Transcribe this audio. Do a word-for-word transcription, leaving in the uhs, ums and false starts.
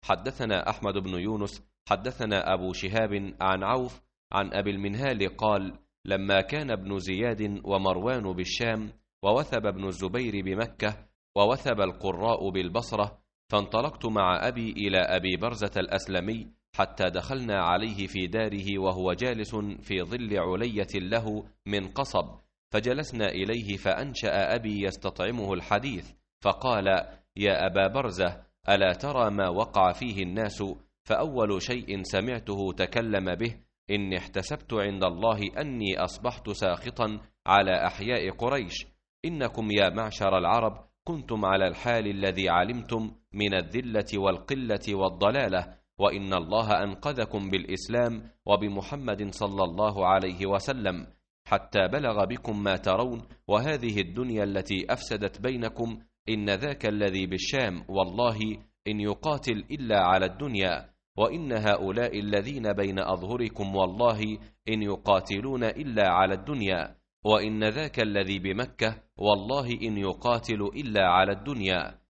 حدثنا أحمد بن يونس حدثنا أبو شهاب عن عوف عن أبي المنهال قال: لما كان ابن زياد ومروان بالشام ووثب ابن الزبير بمكة ووثب القراء بالبصرة، فانطلقت مع أبي إلى أبي برزة الأسلمي حتى دخلنا عليه في داره وهو جالس في ظل علية له من قصب، فجلسنا إليه فأنشأ أبي يستطعمه الحديث، فقال: يا أبا برزة، ألا ترى ما وقع فيه الناس؟ فأول شيء سمعته تكلم به: إني احتسبت عند الله أني أصبحت ساخطا على أحياء قريش، إنكم يا معشر العرب كنتم على الحال الذي علمتم من الذلة والقلة والضلالة، وإن الله أنقذكم بالإسلام وبمحمد صلى الله عليه وسلم، حتى بلغ بكم ما ترون، وهذه الدنيا التي أفسدت بينكم إن ذاك الذي بالشام والله إن يقاتل إلا على الدنيا، وإن هؤلاء الذين بين أظهركم والله إن يقاتلون إلا على الدنيا، وإن ذاك الذي بمكة والله إن يقاتل إلا على الدنيا.